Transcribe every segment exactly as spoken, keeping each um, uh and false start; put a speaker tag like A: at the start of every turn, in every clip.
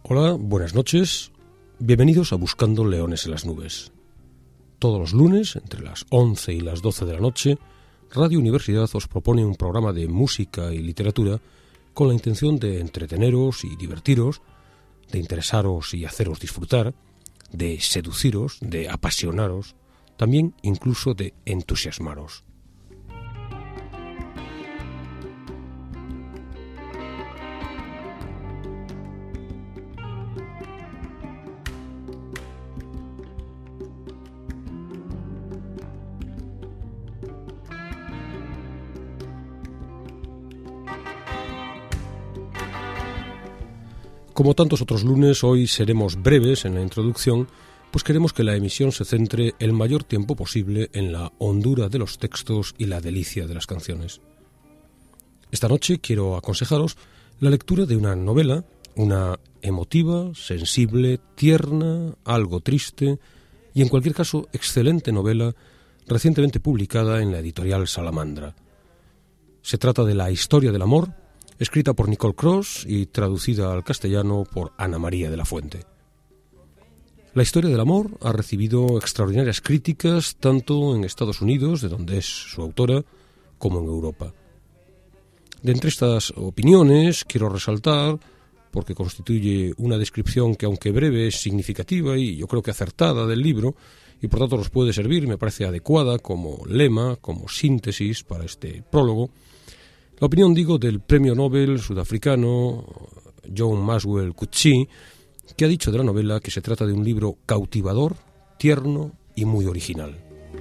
A: Hola, buenas noches. Bienvenidos a Buscando Leones en las Nubes. Todos los lunes, entre las once y las doce de la noche, Radio Universidad os propone un programa de música y literatura con la intención de entreteneros y divertiros, de interesaros y haceros disfrutar, de seduciros, de apasionaros, también incluso de entusiasmaros. Como tantos otros lunes, hoy seremos breves en la introducción, pues queremos que la emisión se centre el mayor tiempo posible en la hondura de los textos y la delicia de las canciones. Esta noche quiero aconsejaros la lectura de una novela, una emotiva, sensible, tierna, algo triste y en cualquier caso excelente novela recientemente publicada en la editorial Salamandra. Se trata de La historia del amor, escrita por Nicole Cross y traducida al castellano por Ana María de la Fuente. La historia del amor ha recibido extraordinarias críticas tanto en Estados Unidos, de donde es su autora, como en Europa. De entre estas opiniones quiero resaltar, porque constituye una descripción que aunque breve es significativa y yo creo que acertada del libro, y por tanto nos puede servir, me parece adecuada como lema, como síntesis para este prólogo, la opinión, digo, del premio Nobel sudafricano John Maxwell Coetzee, que ha dicho de la novela que se trata de un libro cautivador, tierno y muy original.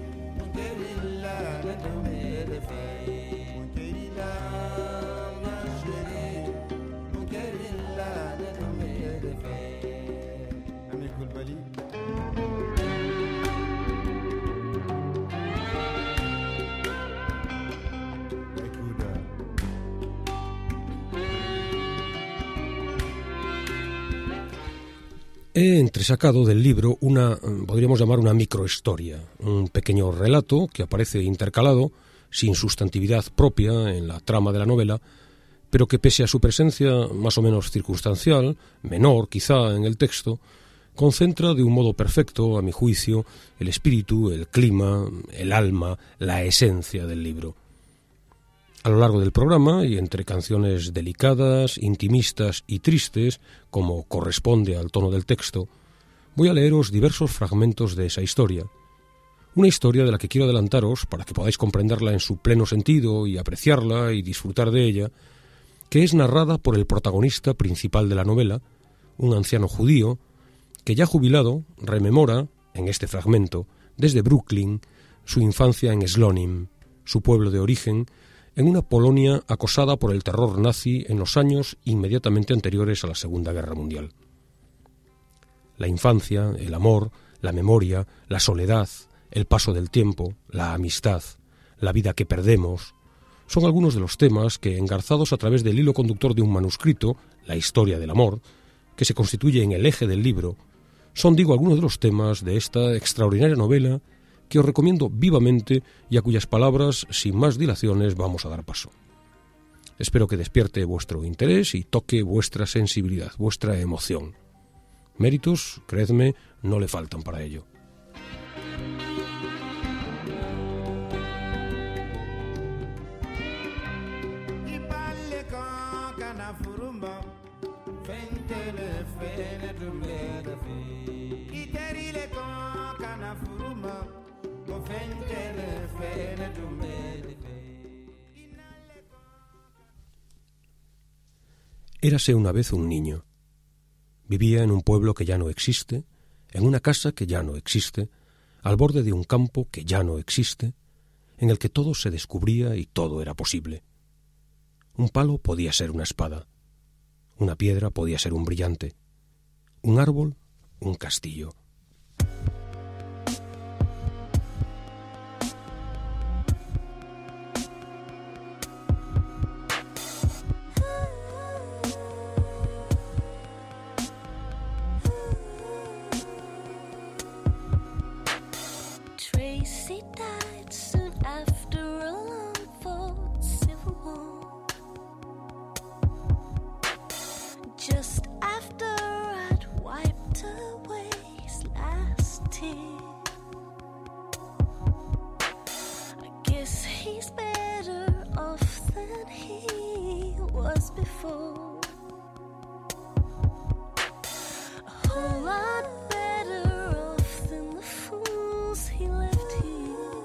A: He entresacado del libro una, podríamos llamar una microhistoria, un pequeño relato que aparece intercalado, sin sustantividad propia en la trama de la novela, pero que pese a su presencia más o menos circunstancial, menor quizá en el texto, concentra de un modo perfecto, a mi juicio, el espíritu, el clima, el alma, la esencia del libro. A lo largo del programa, y entre canciones delicadas, intimistas y tristes, como corresponde al tono del texto, voy a leeros diversos fragmentos de esa historia. Una historia de la que quiero adelantaros, para que podáis comprenderla en su pleno sentido y apreciarla y disfrutar de ella, que es narrada por el protagonista principal de la novela, un anciano judío, que ya jubilado rememora, en este fragmento, desde Brooklyn, su infancia en Slonim, su pueblo de origen, en una Polonia acosada por el terror nazi en los años inmediatamente anteriores a la Segunda Guerra Mundial. La infancia, el amor, la memoria, la soledad, el paso del tiempo, la amistad, la vida que perdemos, son algunos de los temas que, engarzados a través del hilo conductor de un manuscrito, la historia del amor, que se constituye en el eje del libro, son, digo, algunos de los temas de esta extraordinaria novela que os recomiendo vivamente y a cuyas palabras, sin más dilaciones, vamos a dar paso. Espero que despierte vuestro interés y toque vuestra sensibilidad, vuestra emoción. Méritos, creedme, no le faltan para ello. Érase una vez un niño. Vivía en un pueblo que ya no existe, en una casa que ya no existe, al borde de un campo que ya no existe, en el que todo se descubría y todo era posible. Un palo podía ser una espada, una piedra podía ser un brillante, un árbol, un castillo.
B: Just after he's better off than he was before. A whole lot better off than the fools he left here.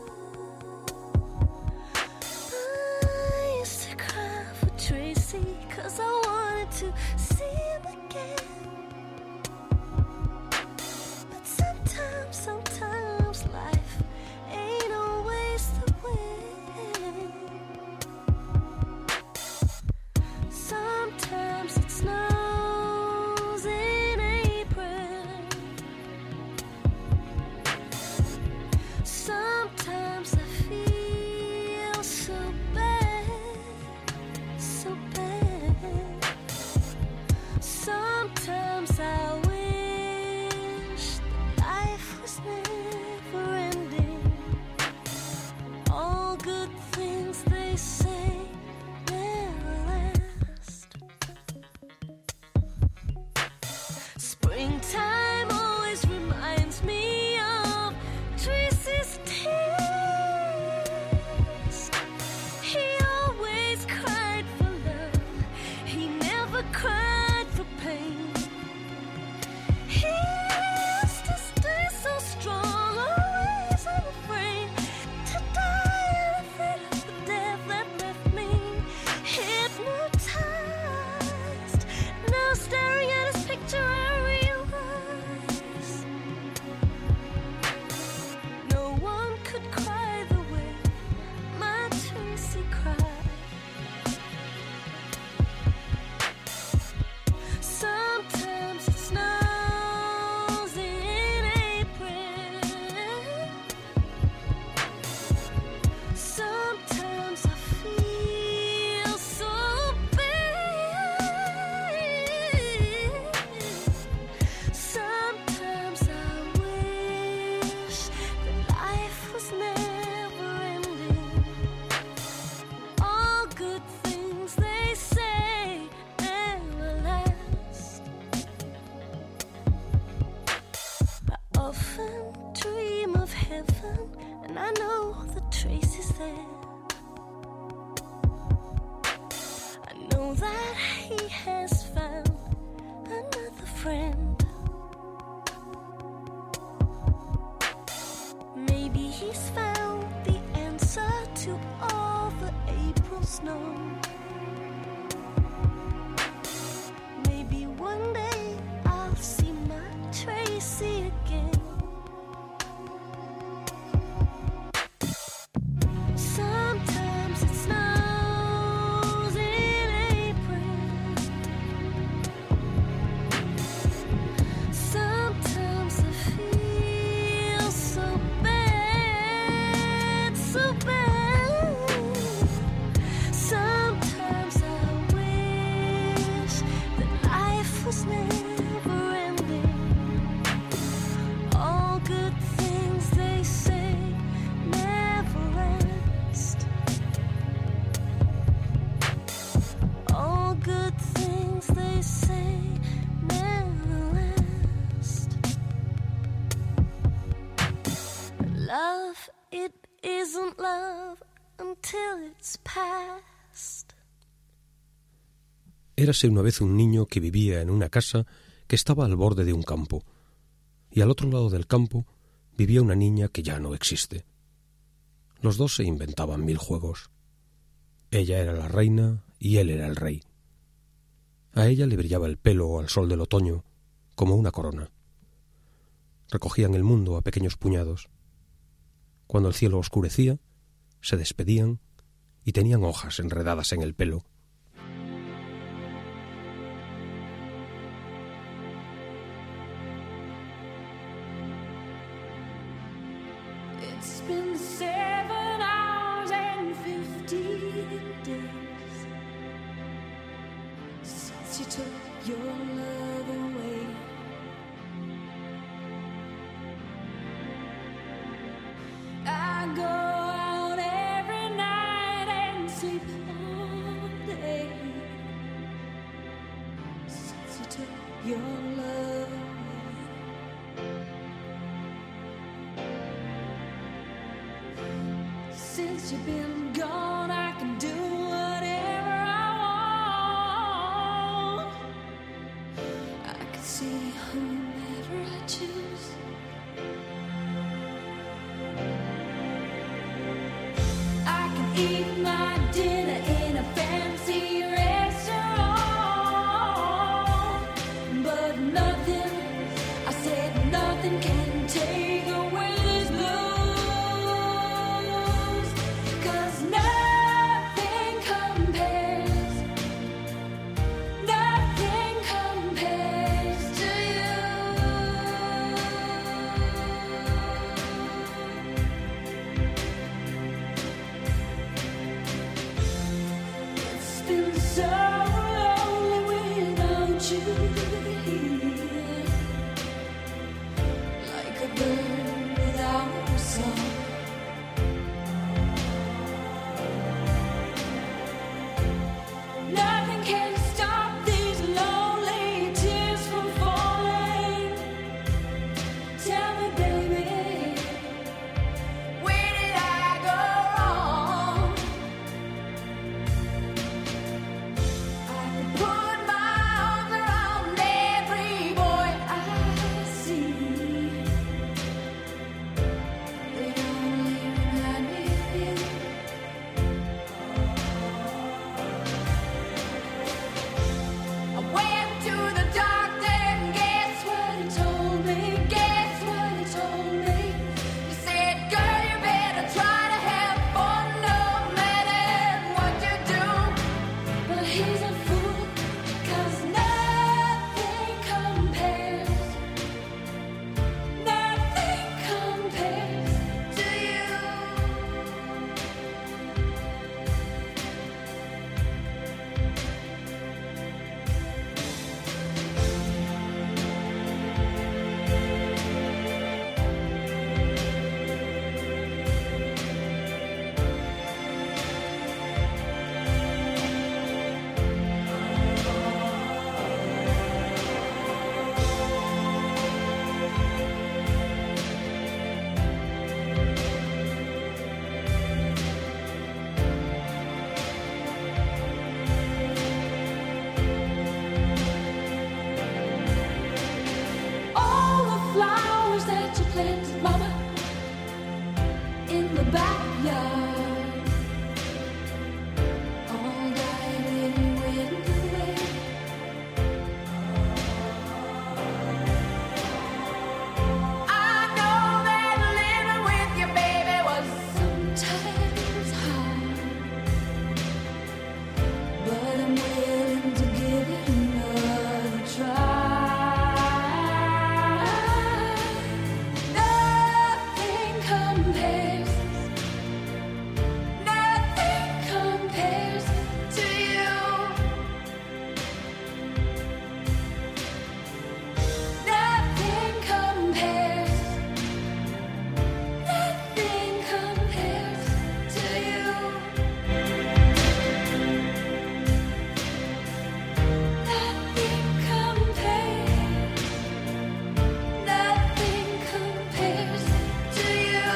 B: I used to cry for Tracy, cause I wanted to see him again. But sometimes, sometimes life ain't always the way. Sometimes it snows in April. Sometimes I feel so bad, so bad. Sometimes I wish that life was never ending. All good things they say never last. Springtime always reminds me of Tracy's tears. He always cried for love, he never cried for pain. He used to stay so strong, always unafraid to die and afraid of the death that left me hypnotized. Now staring at his picture I realize no one could cry the way my Tracy cried. Sometimes it snows in April. Sometimes I feel so bad. Sometimes I wish that life was never ending. All good things they say never last. I often dream of heaven, and I know that Tracy's there. I know that he has found another friend. Maybe he's found the answer to all the April snow. Maybe one day I'll see my Tracy again. Sometimes it snows in April. Sometimes I feel so bad, so bad. Sometimes I wish that life was never ending. All good things they say never last. All good things they say never last. Love, it isn't love until it's past.
A: Érase una vez un niño que vivía en una casa que estaba al borde de un campo, y al otro lado del campo vivía una niña que ya no existe. Los dos se inventaban mil juegos. Ella era la reina y él era el rey. A ella le brillaba el pelo al sol del otoño como una corona. Recogían el mundo a pequeños puñados. Cuando el cielo oscurecía, se despedían y tenían hojas enredadas en el pelo.
B: It's been seven hours and fifty days since you took your love away. I go out every night and sleep all day since you took your love away. since you've been gone, I can do whatever I want. I can see whomever I choose. I can eat my dinner in a fancy restaurant, but nothing, I said nothing can take away this blues, 'cause nothing compares, nothing compares to you. It's been so lonely without you here, like a bird without a song. Nothing can stop these lonely tears from falling. Tell me, baby, where did I go wrong? I could put my arms around every boy I see. They only remind me of you. I went to the doctor and guess what he told me? Guess what he told me? He said, girl, you better try to have fun no matter what you do. But he's a fool, 'cause nothing compares, nothing compares to you. All the flowers that you planted, mama, in the backyard, all died when you went away. I know that living with your baby was sometimes hard, but I'm willing to give it another try. Nothing compares, nothing compares to you. Nothing compares, nothing compares to you. Nothing compares, nothing compares to you.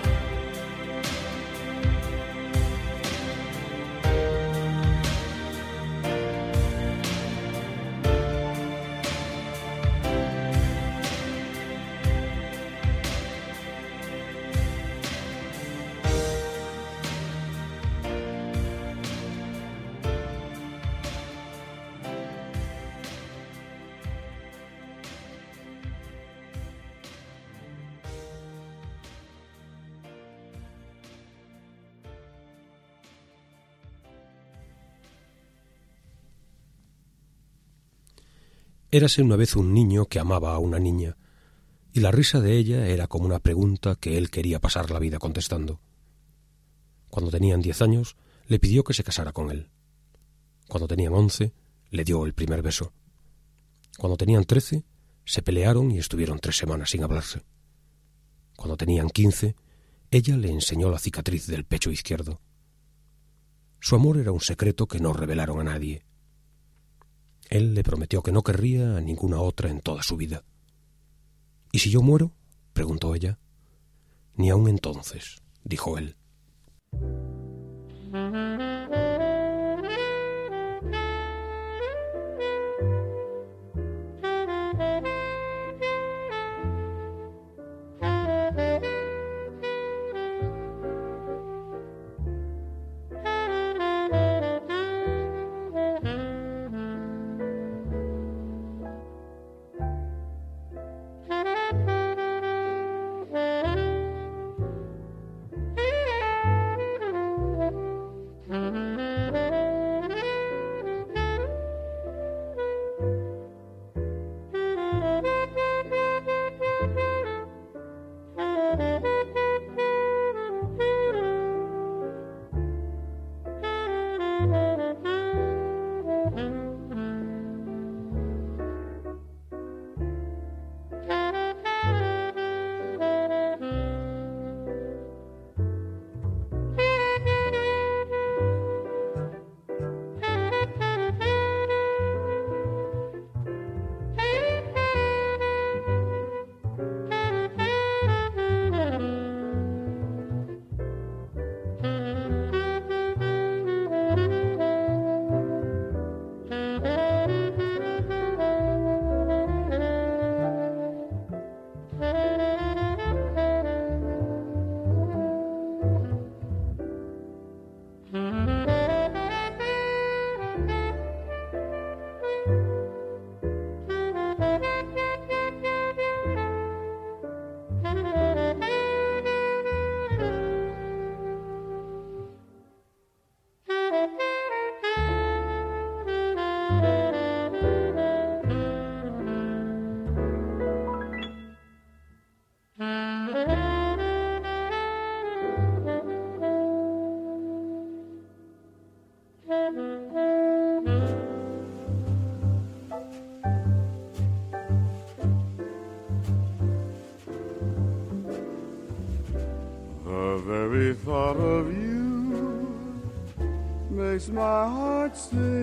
A: Érase una vez un niño que amaba a una niña, y la risa de ella era como una pregunta que él quería pasar la vida contestando. Cuando tenían diez años, le pidió que se casara con él. Cuando tenían once, le dio el primer beso. Cuando tenían trece, se pelearon y estuvieron tres semanas sin hablarse. Cuando tenían quince, ella le enseñó la cicatriz del pecho izquierdo. Su amor era un secreto que no revelaron a nadie. Él le prometió que no querría a ninguna otra en toda su vida. ¿Y si yo muero?, preguntó ella. Ni aun entonces, dijo él.
C: The very thought of you makes my heart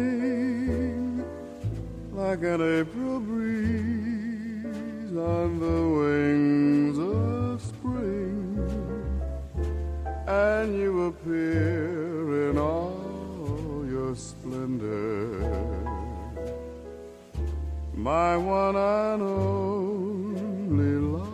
C: sing like an April breeze on the wings of spring, and you appear in all your splendor, my one and only love.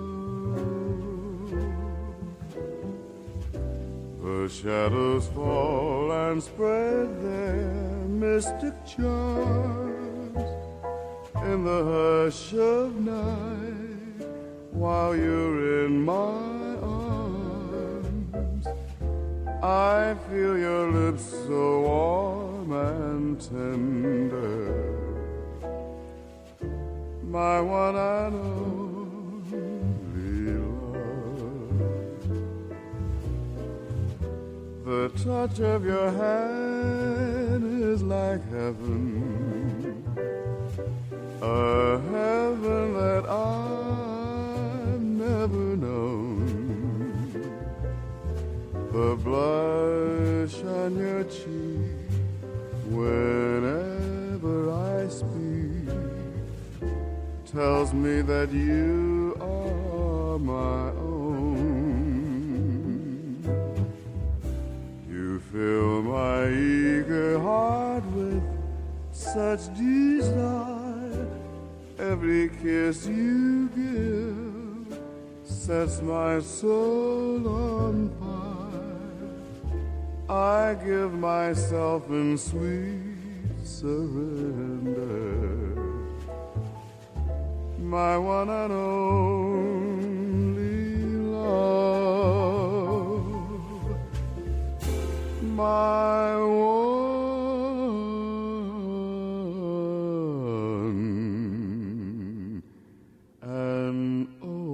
C: The shadows fall and spread their mystic charms in the hush of night while you're in my arms. I feel your lips so warm and tender, my one and only love. The touch of your hand is like heaven, a heaven that I've never known. The blush on your cheek whenever I speak tells me that you are my own. You fill my eager heart with such desire. Every kiss you give sets my soul on fire. I give myself in sweet surrender, my one and only love, my one and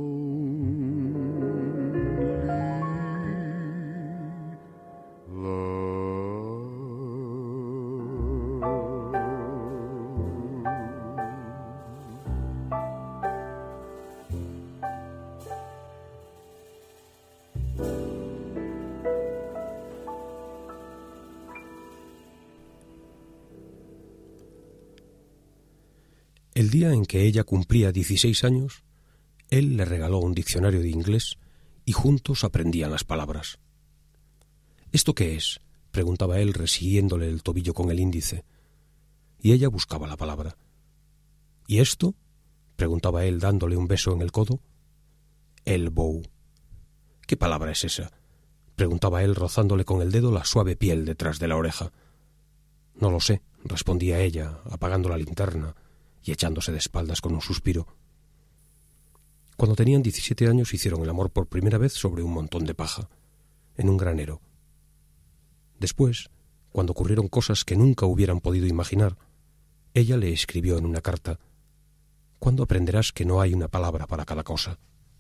A: El día en que ella cumplía dieciséis años, él le regaló un diccionario de inglés y juntos aprendían las palabras. ¿Esto qué es?, preguntaba él, resiguiéndole el tobillo con el índice. Y ella buscaba la palabra. ¿Y esto?, preguntaba él, dándole un beso en el codo. Elbow. ¿Qué palabra es esa?, preguntaba él, rozándole con el dedo la suave piel detrás de la oreja. No lo sé, respondía ella, apagando la linterna y echándose de espaldas con un suspiro. Cuando tenían diecisiete años hicieron el amor por primera vez sobre un montón de paja, en un granero. Después, cuando ocurrieron cosas que nunca hubieran podido imaginar, ella le escribió en una carta: «¿Cuándo aprenderás que no hay una palabra para cada cosa?»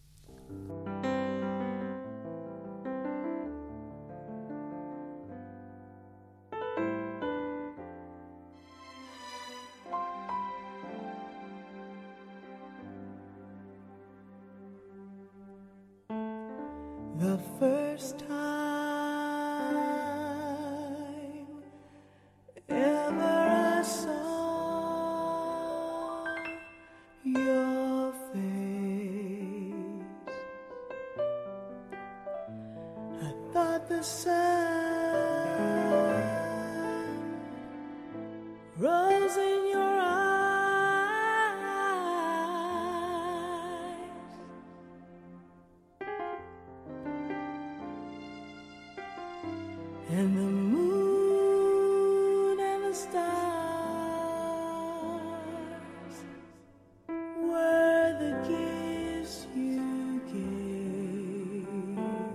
D: The first time ever I saw your face, I thought the sun rose in your eyes, and the moon and the stars were the gifts you gave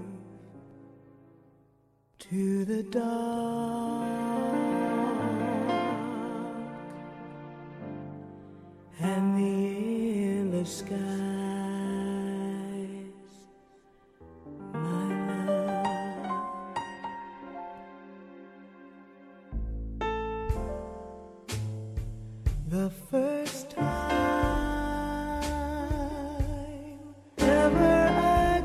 D: to the dark and the endless skies, my love. The first time ever I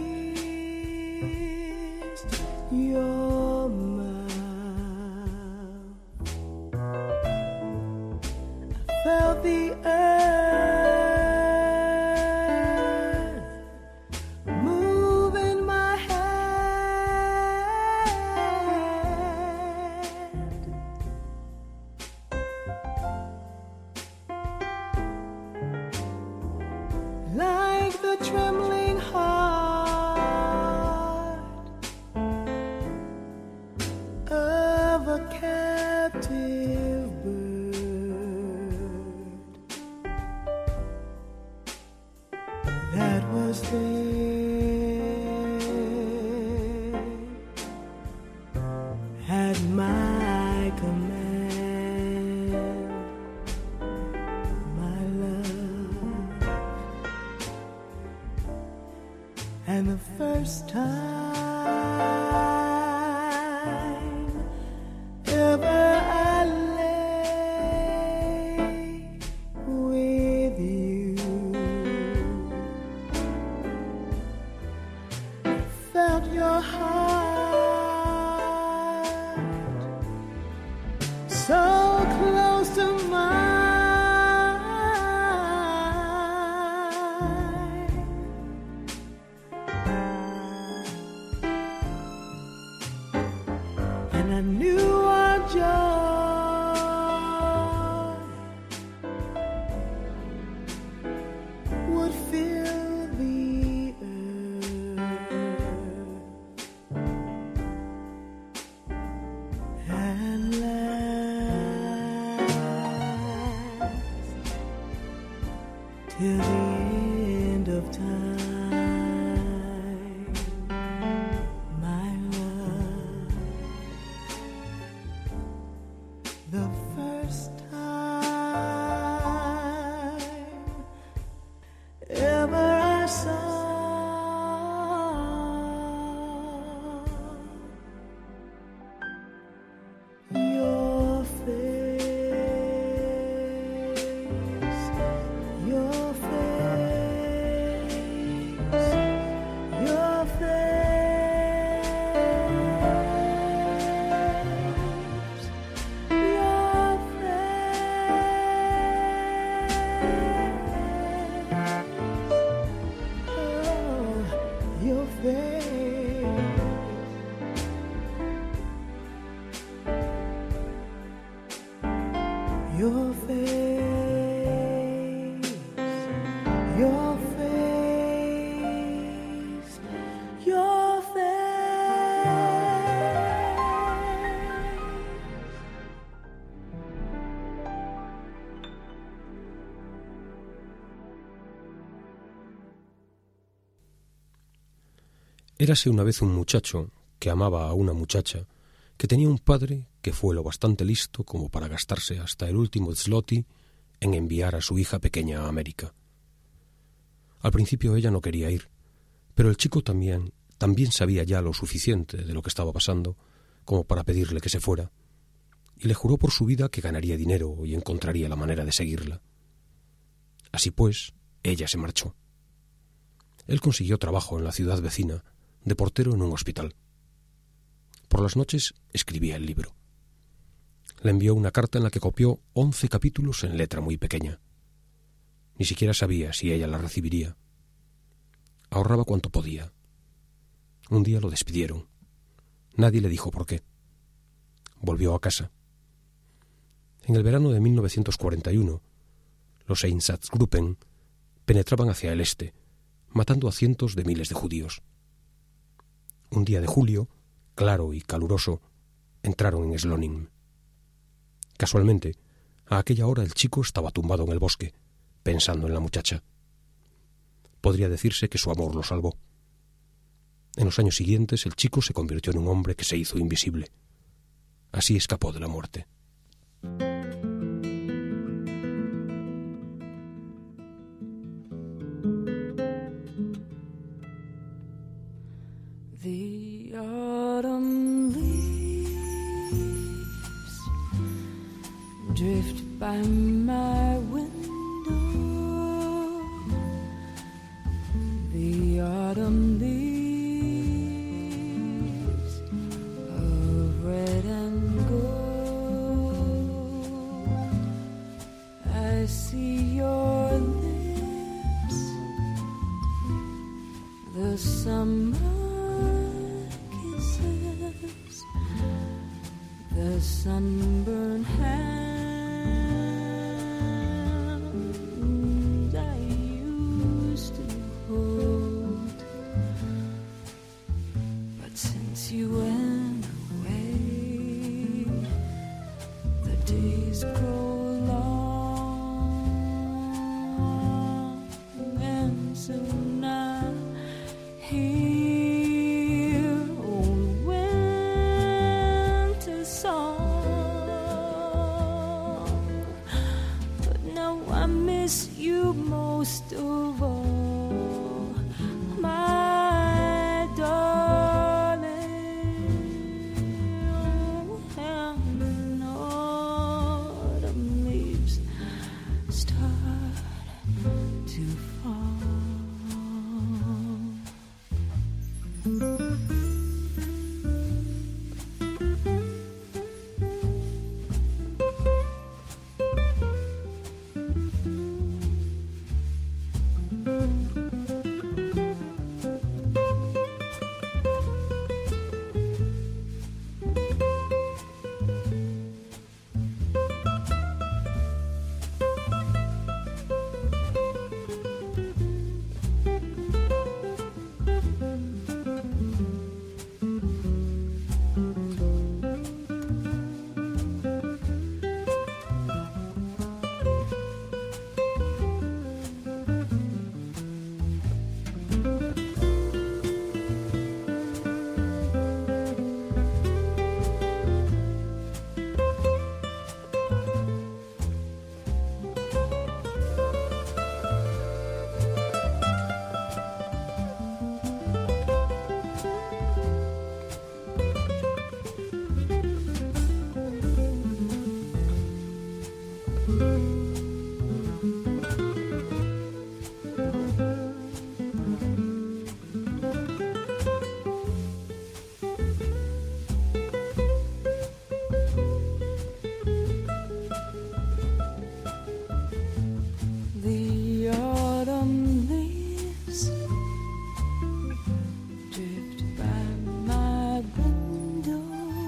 D: kissed your mouth, I felt the earth move in my hand, like the trembling heart of a captive bird that was there at my command, my love. And the first time ever I lay with you, I felt your heart so close to mine, and I knew our joy would fill the earth and last till the end of time, my love. The first time ever I saw your face, your face, your face, your
A: Érase una vez un muchacho que amaba a una muchacha que tenía un padre que fue lo bastante listo como para gastarse hasta el último zloty en enviar a su hija pequeña a América. Al principio ella no quería ir, pero el chico también, también sabía ya lo suficiente de lo que estaba pasando como para pedirle que se fuera, y le juró por su vida que ganaría dinero y encontraría la manera de seguirla. Así pues, ella se marchó. Él consiguió trabajo en la ciudad vecina, de portero en un hospital. Por las noches escribía el libro. Le envió una carta en la que copió once capítulos en letra muy pequeña. Ni siquiera sabía si ella la recibiría. Ahorraba cuanto podía. Un día lo despidieron. Nadie le dijo por qué. Volvió a casa. En el verano de mil novecientos cuarenta y uno, los Einsatzgruppen penetraban hacia el este, matando a cientos de miles de judíos. Un día de julio, claro y caluroso, entraron en Slonim. Casualmente, a aquella hora el chico estaba tumbado en el bosque, pensando en la muchacha. Podría decirse que su amor lo salvó. En los años siguientes el chico se convirtió en un hombre que se hizo invisible. Así escapó de la muerte.
D: The autumn leaves drift by my window. The autumn leaves of red and gold. I see your lips, the summer kisses, the sunburned hands I used to hold. But since you went away, the days grow long, and soon I hear old winter song. But now I miss you most of all, my darling. And autumn leaves start to fall. The autumn leaves drift by my window.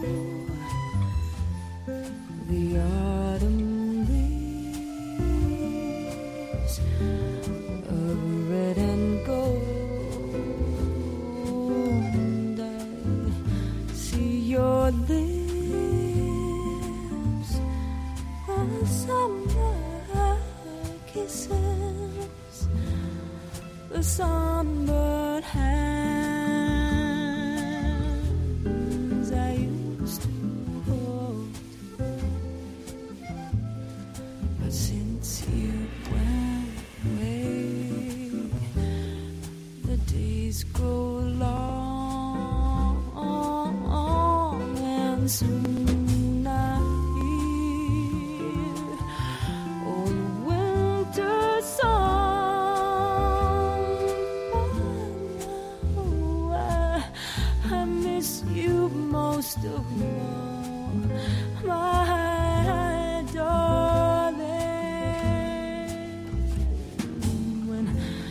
D: The autumn leaves of red and gold. And I see your lips, a summer kisses, the sunburned hands soon I hear old winter song. Oh, I, I miss you most of all, my darling. When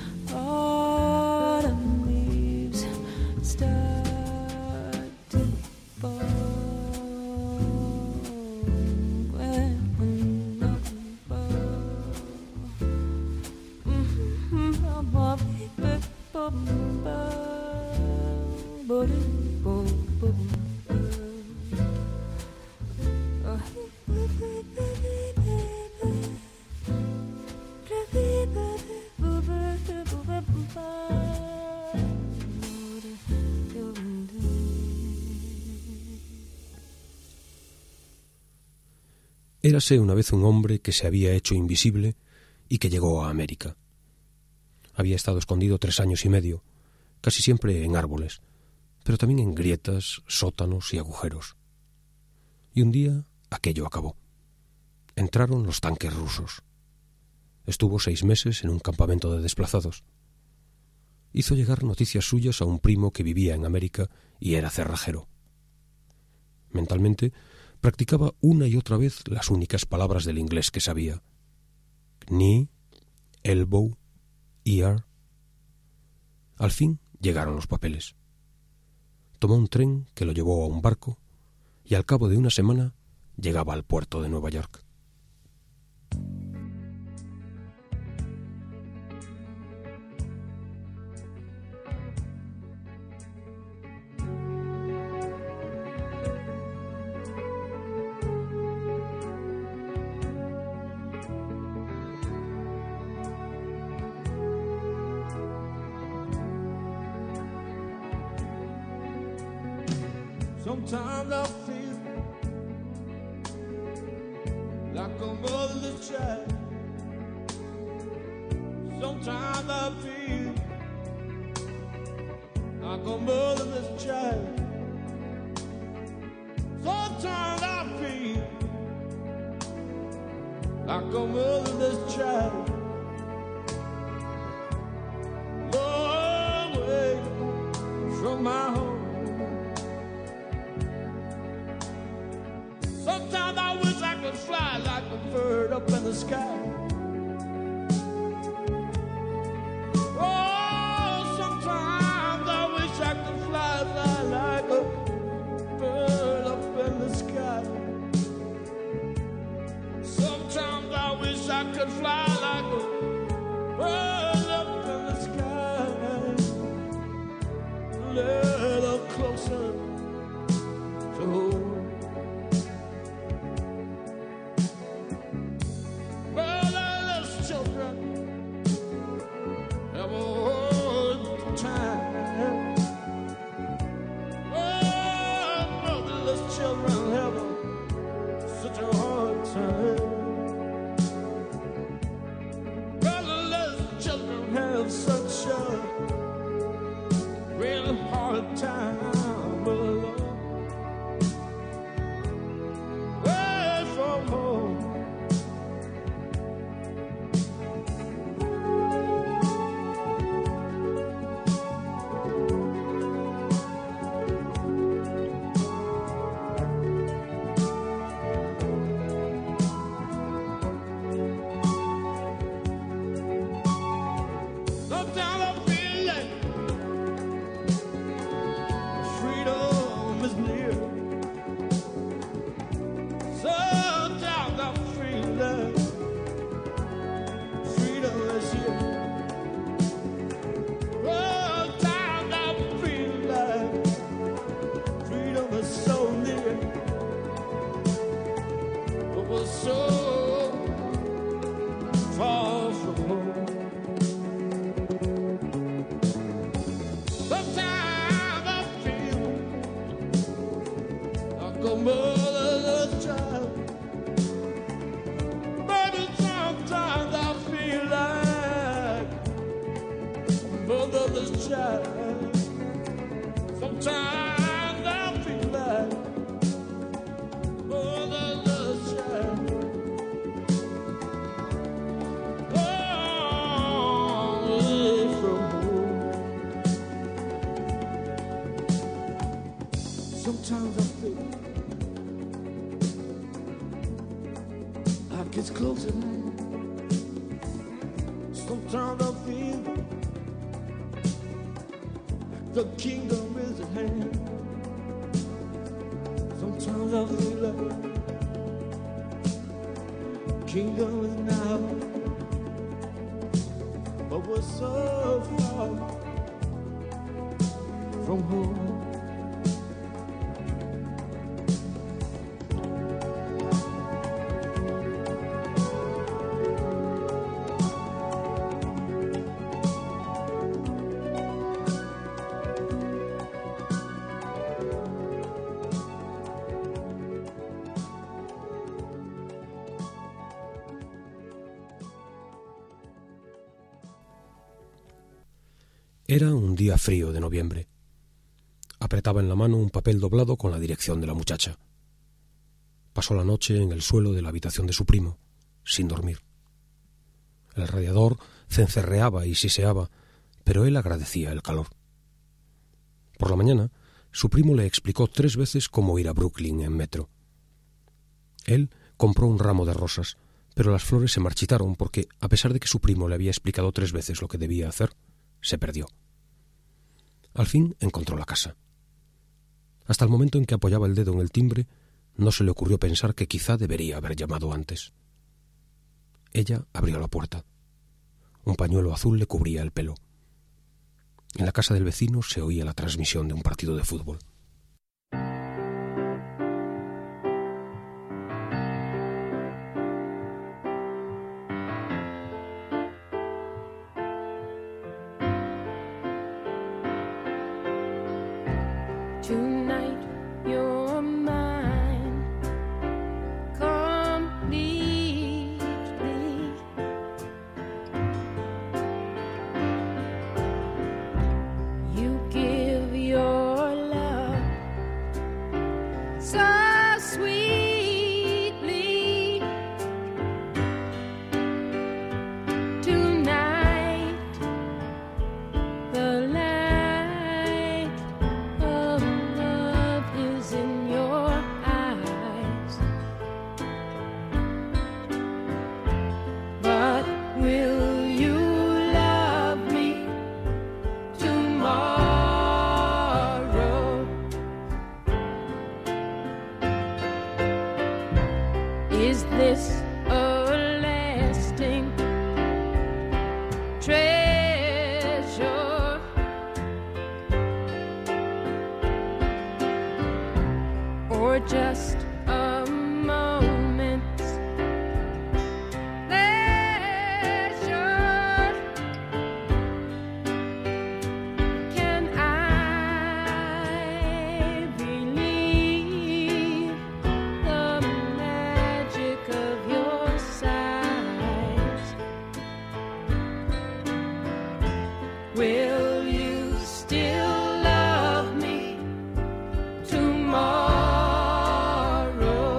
D: autumn leaves start to fall, when autumn falls, mm-hmm,
A: Érase una vez un hombre que se había hecho invisible y que llegó a América. Había estado escondido tres años y medio, casi siempre en árboles, pero también en grietas, sótanos y agujeros. Y un día aquello acabó. Entraron los tanques rusos. Estuvo seis meses en un campamento de desplazados. Hizo llegar noticias suyas a un primo que vivía en América y era cerrajero. Mentalmente practicaba una y otra vez las únicas palabras del inglés que sabía: knee, elbow, ear. Al fin llegaron los papeles. Tomó un tren que lo llevó a un barco y al cabo de una semana llegaba al puerto de Nueva York.
E: Sometimes I feel like a motherless child. Sometimes I feel like a motherless child. Sometimes I feel like a motherless child. Long way from my home. Sometimes I wish I could fly like a bird up in the sky. Oh, sometimes I wish I could fly, fly like a bird up in the sky. Sometimes I wish I could fly like a bird up in the sky. A little closer to home. Sometimes I feel like gets closer. Sometimes I feel the kingdom is at hand. Sometimes I feel like kingdom is now, but we're so far from home.
A: Era un día frío de noviembre. Apretaba en la mano un papel doblado con la dirección de la muchacha. Pasó la noche en el suelo de la habitación de su primo, sin dormir. El radiador cencerreaba y siseaba, pero él agradecía el calor. Por la mañana, su primo le explicó tres veces cómo ir a Brooklyn en metro. Él compró un ramo de rosas, pero las flores se marchitaron porque, a pesar de que su primo le había explicado tres veces lo que debía hacer, se perdió. Al fin encontró la casa. Hasta el momento en que apoyaba el dedo en el timbre, no se le ocurrió pensar que quizá debería haber llamado antes. Ella abrió la puerta. Un pañuelo azul le cubría el pelo. En la casa del vecino se oía la transmisión de un partido de fútbol.
D: Tonight you're mine completely. You give your love so sweetly. Tonight the light of love is in your eyes. But will you love me tomorrow? Is this a lasting treasure? Or just a moment's pleasure? Can I believe the magic of your sighs? Will you still love me tomorrow?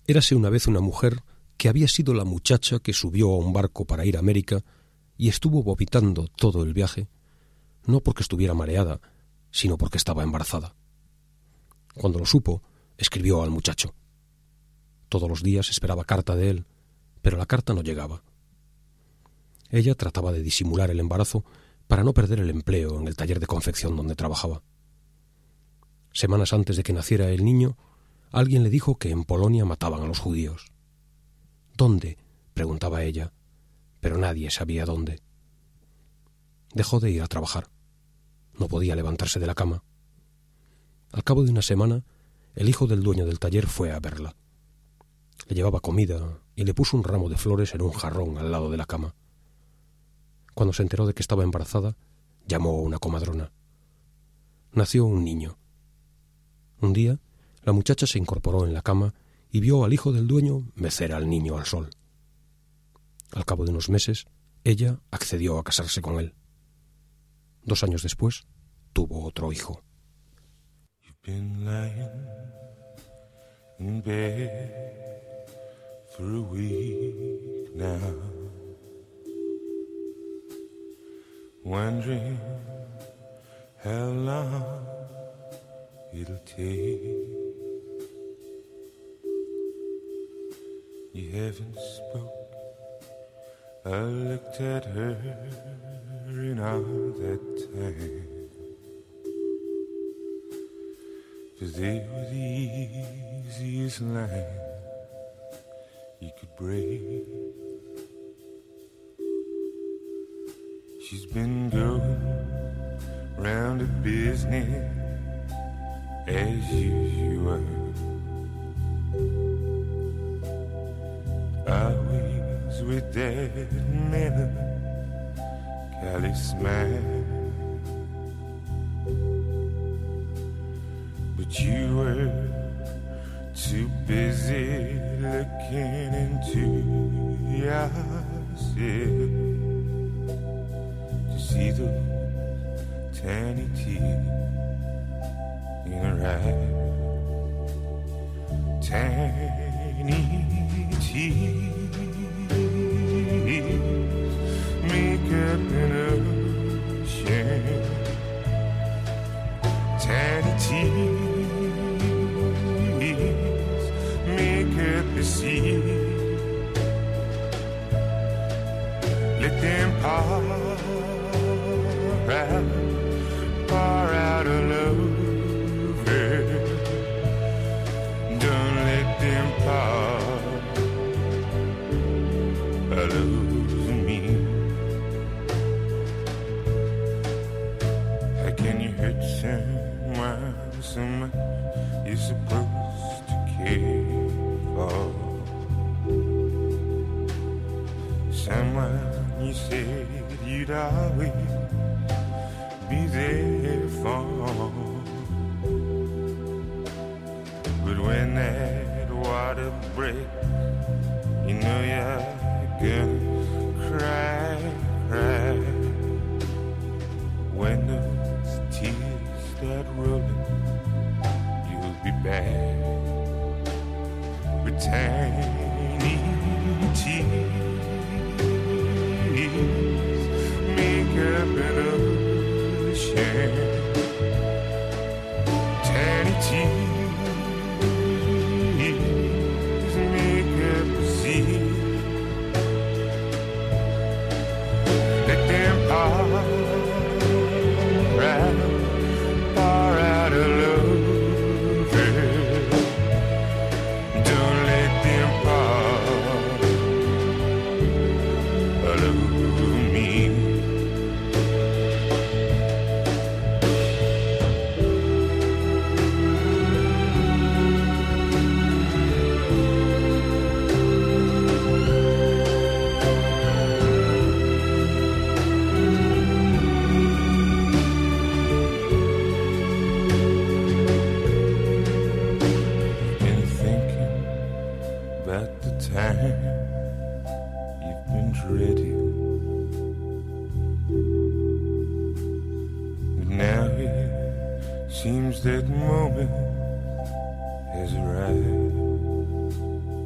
A: Érase una vez una mujer que había sido la muchacha que subió a un barco para ir a América y estuvo vomitando todo el viaje, no porque estuviera mareada, sino porque estaba embarazada. Cuando lo supo, escribió al muchacho. Todos los días esperaba carta de él, pero la carta no llegaba. Ella trataba de disimular el embarazo para no perder el empleo en el taller de confección donde trabajaba. Semanas antes de que naciera el niño, alguien le dijo que en Polonia mataban a los judíos. ¿Dónde?, preguntaba ella, pero nadie sabía dónde. Dejó de ir a trabajar. No podía levantarse de la cama. Al cabo de una semana, el hijo del dueño del taller fue a verla. Le llevaba comida y le puso un ramo de flores en un jarrón al lado de la cama. Cuando se enteró de que estaba embarazada, llamó a una comadrona. Nació un niño. Un día, la muchacha se incorporó en la cama y vio al hijo del dueño mecer al niño al sol. Al cabo de unos meses, ella accedió a casarse con él. Dos años después, tuvo otro hijo.
F: You've been lying in bed for a week now, wondering how long it'll take. You haven't spoke. I looked at her in all that time, 'cause they were the easiest line you could break. She's been going round the business as usual, always with that melancholy smile. But you were too busy looking into yourself to see those tiny tears in her eyes. Tiny tears make up an ocean. Tiny tears make up the sea. Let them pour out, pour out all over. Don't let them pour all over me. How can you hurt someone, someone you're supposed to care for? Someone you said you'd always be there for. But when that water breaks, you know you're gonna cry, cry. When those tears start rolling, you'll be back with tiny tears. Make up an ocean. Tiny tears make up the sea. Let them pour out, pour out all over. Don't let them pour all over me. Been thinking about the time you've been dreading, but now it seems that moment has arrived.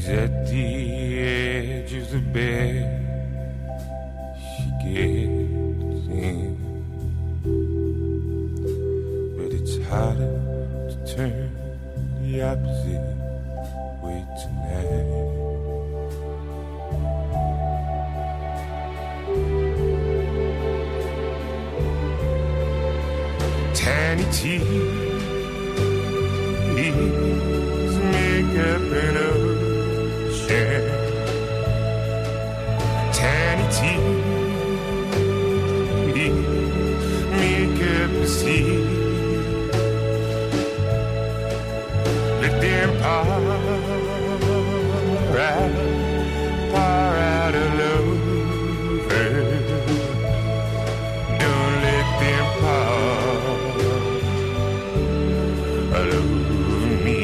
F: She's at the edge of the bed. She gets in, but it's harder to turn the opposite way tonight. Tiny tears make up an ocean. Tiny tears make up a sea. Let them pour out, pour out all over. Don't let them pour all over me.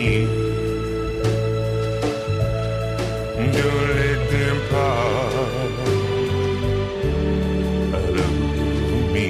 F: Don't let them pour all over me.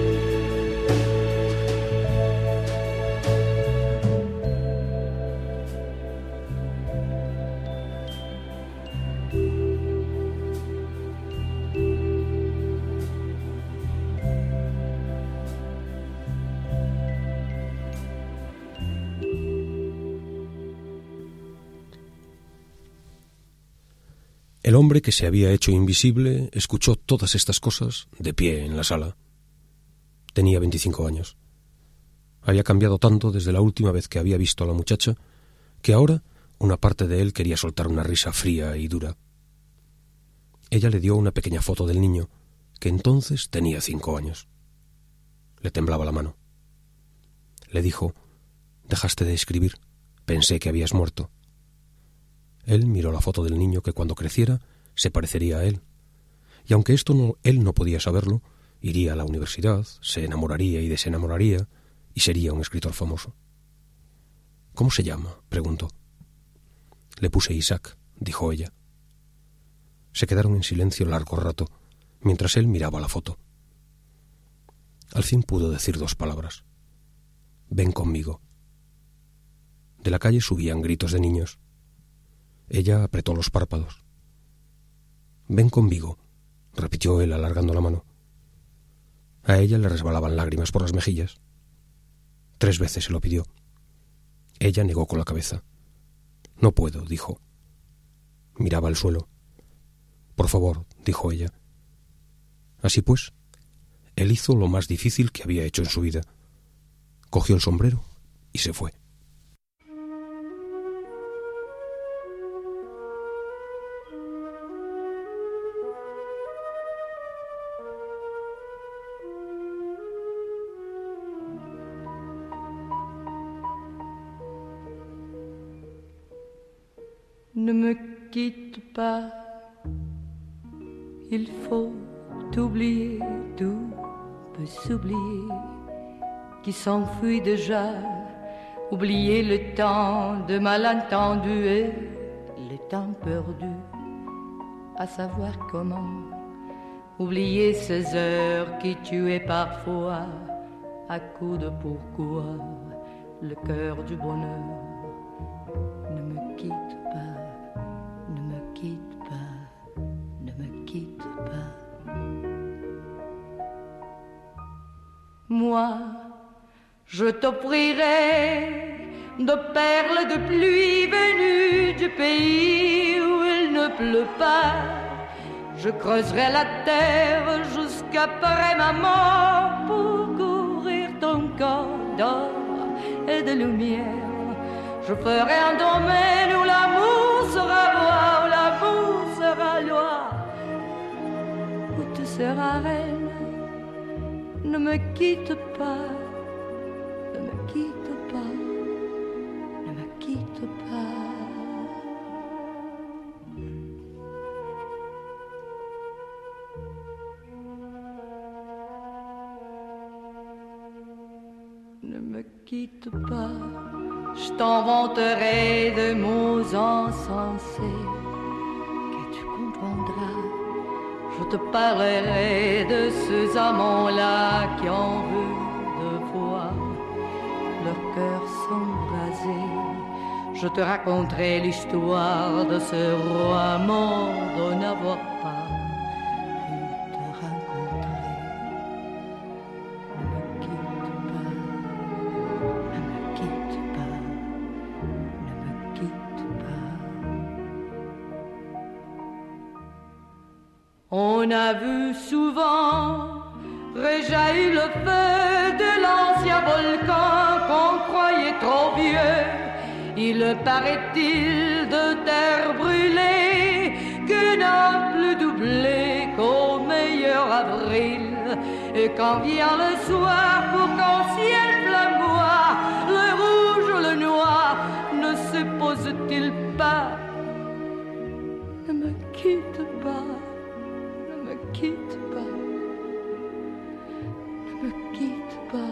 A: El hombre que se había hecho invisible escuchó todas estas cosas de pie en la sala. Tenía veinticinco años. Había cambiado tanto desde la última vez que había visto a la muchacha que ahora una parte de él quería soltar una risa fría y dura. Ella le dio una pequeña foto del niño, que entonces tenía cinco años. Le temblaba la mano. Le dijo: «Dejaste de escribir. Pensé que habías muerto». Él miró la foto del niño que cuando creciera se parecería a él. Y aunque esto no, él no podía saberlo, iría a la universidad, se enamoraría y desenamoraría, y sería un escritor famoso. «¿Cómo se llama?», preguntó. «Le puse Isaac», dijo ella. Se quedaron en silencio largo rato, mientras él miraba la foto. Al fin pudo decir dos palabras. «Ven conmigo». De la calle subían gritos de niños. Ella apretó los párpados. «Ven conmigo», repitió él alargando la mano. A ella le resbalaban lágrimas por las mejillas. Tres veces se lo pidió. Ella negó con la cabeza. «No puedo», dijo. Miraba al suelo. «Por favor», dijo ella. Así pues, él hizo lo más difícil que había hecho en su vida. Cogió el sombrero y se fue.
D: Ne me quitte pas, il faut oublier, tout peut s'oublier, qui s'enfuit déjà, oublier le temps de malentendu et le temps perdu, à savoir comment, oublier ces heures qui tuaient parfois, à coups de pourquoi, le cœur du bonheur. Ne me quitte pas. Ne me quitte pas, ne me quitte pas. Moi, je t'offrirai de perles de pluie venues du pays où il ne pleut pas. Je creuserai la terre jusqu'après ma mort pour couvrir ton corps d'or et de lumière. Je ferai un domaine où l'amour sera loi, où l'amour sera loi, où tu seras reine. Ne me quitte pas, ne me quitte pas, ne me quitte pas. Ne me quitte pas. Je t'inventerai de mots insensés que tu comprendras. Je te parlerai de ces amants-là qui en veulent de voir leur cœur s'embraser. je te raconterai l'histoire de ce roi mort de n'avoir pas pu te rencontrer. Ne me quitte pas, ne me quitte pas, ne me quitte pas. On a vu souvent réjaillit le feu de l'ancien volcan qu'on croyait trop vieux. Il paraît-il de terre brûlée que n'a plus doublé qu'au meilleur avril. Et quand vient le soir pour qu'en ciel flamboie le rouge ou le noir, ne se pose-t-il pas? Ne me quitte pas, ne me quitte pas, ne me quitte pas.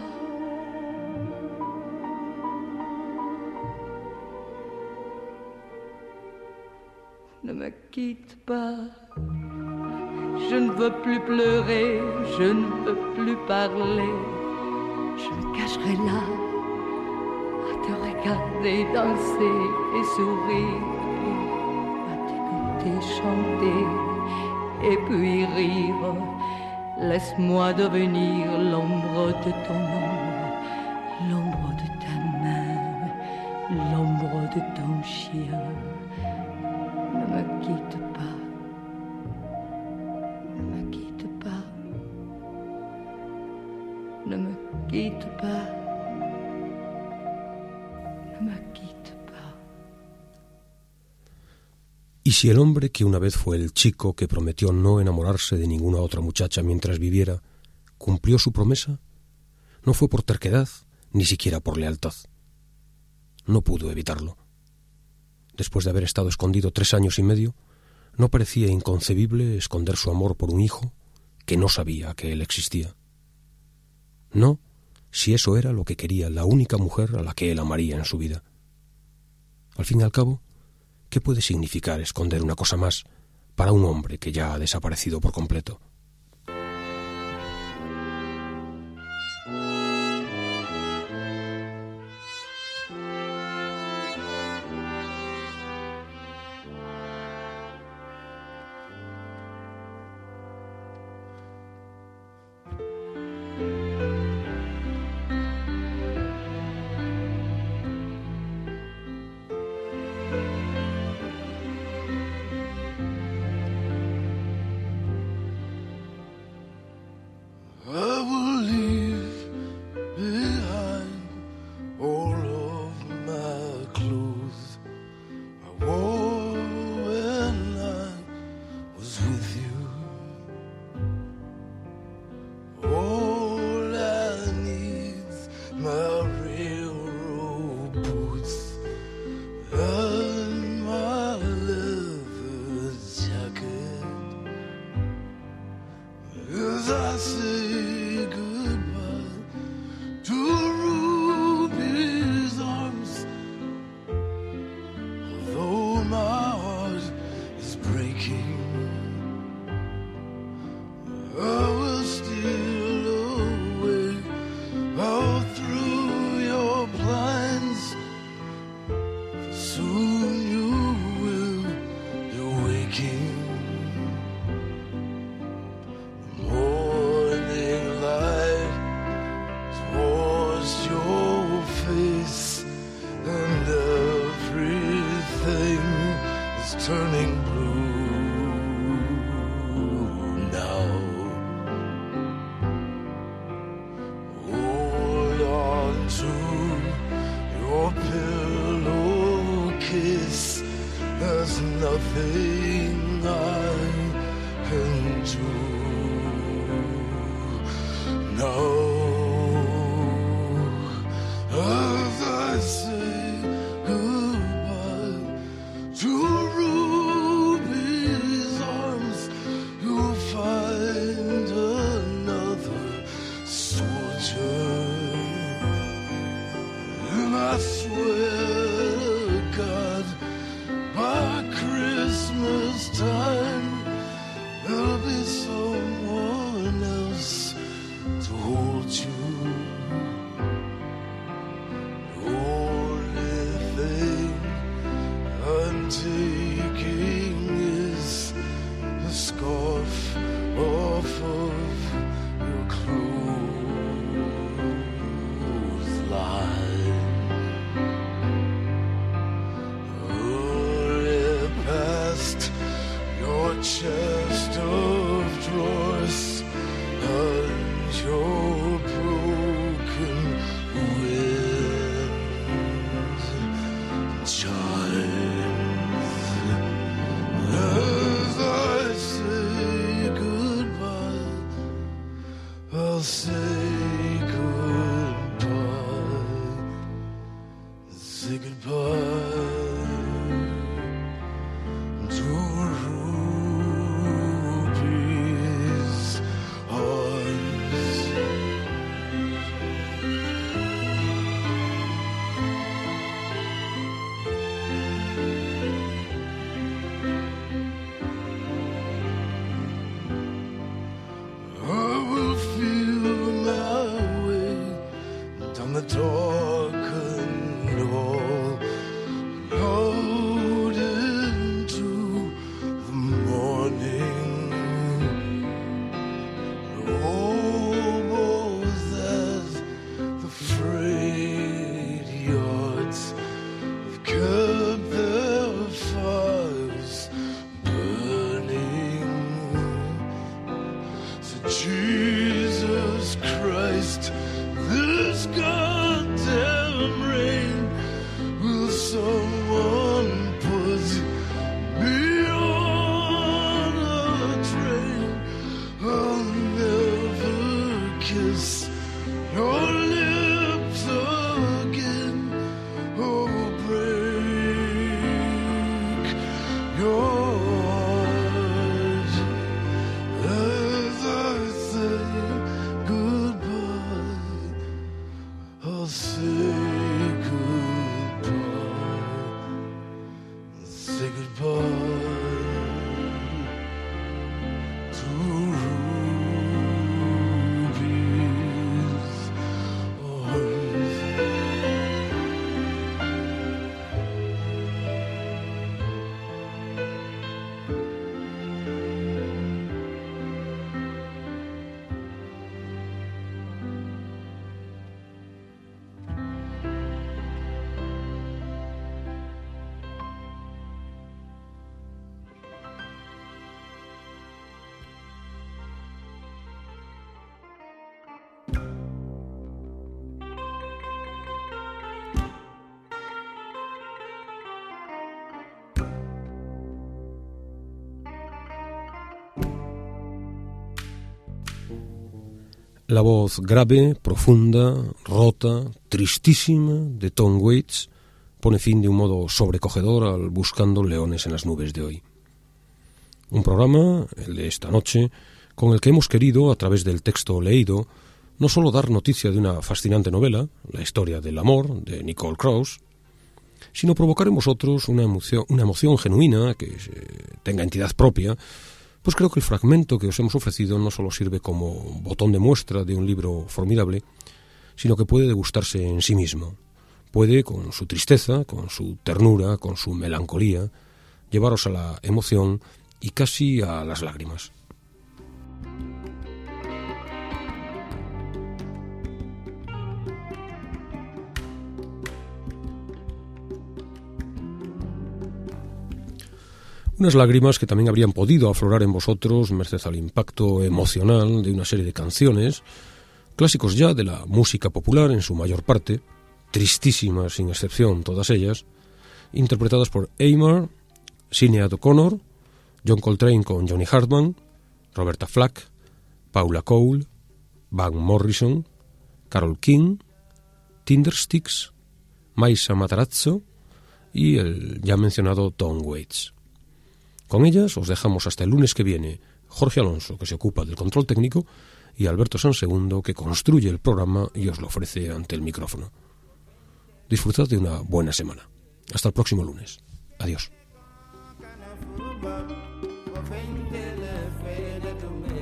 D: Ne me quitte pas. Je ne veux plus pleurer, je ne veux plus parler. Je me cacherai là à te regarder danser et sourire, à t'écouter chanter et puis rire. Laisse-moi devenir l'ombre de ton ombre, l'ombre de ta main, l'ombre de ton chien. Ne me quitte pas, ne me quitte pas, ne me quitte pas, ne me quitte pas.
A: ¿Y si el hombre que una vez fue el chico que prometió no enamorarse de ninguna otra muchacha mientras viviera, cumplió su promesa? No fue por terquedad, ni siquiera por lealtad. No pudo evitarlo. Después de haber estado escondido tres años y medio, no parecía inconcebible esconder su amor por un hijo que no sabía que él existía. No, si eso era lo que quería la única mujer a la que él amaría en su vida. Al fin y al cabo, ¿qué puede significar esconder una cosa más para un hombre que ya ha desaparecido por completo?
G: your broken wind chimes as I say goodbye. I'll say goodbye, say goodbye to Ruby's arms. I will feel my way down the darkened hall, out into the morning. Almost as the freight yards have kept their fires burning. So Jesus Christ, this goddamn rain, will someone put me on a train? I'll never kiss your lips again or break your heart as I say goodbye. I'll say goodbye, say goodbye to Ruby's arms.
A: La voz grave, profunda, rota, tristísima de Tom Waits pone fin de un modo sobrecogedor al Buscando leones en las nubes de hoy. Un programa, el de esta noche, con el que hemos querido, a través del texto leído, no solo dar noticia de una fascinante novela, La historia del amor, de Nicole Krauss, sino provocar en vosotros una emoción, una emoción genuina que eh, tenga entidad propia. Pues creo que el fragmento que os hemos ofrecido no solo sirve como botón de muestra de un libro formidable, sino que puede degustarse en sí mismo. Puede, con su tristeza, con su ternura, con su melancolía, llevaros a la emoción y casi a las lágrimas. Unas lágrimas que también habrían podido aflorar en vosotros merced al impacto emocional de una serie de canciones, clásicos ya de la música popular en su mayor parte, tristísimas sin excepción todas ellas, interpretadas por Amar, Sinéad O'Connor, John Coltrane con Johnny Hartman, Roberta Flack, Paula Cole, Van Morrison, Carole King, Tindersticks, Maisa Matarazzo y el ya mencionado Tom Waits. Con ellas os dejamos hasta el lunes que viene Jorge Alonso, que se ocupa del control técnico, y Alberto Sansegundo, que construye el programa y os lo ofrece ante el micrófono. Disfrutad de una buena semana. Hasta el próximo lunes. Adiós.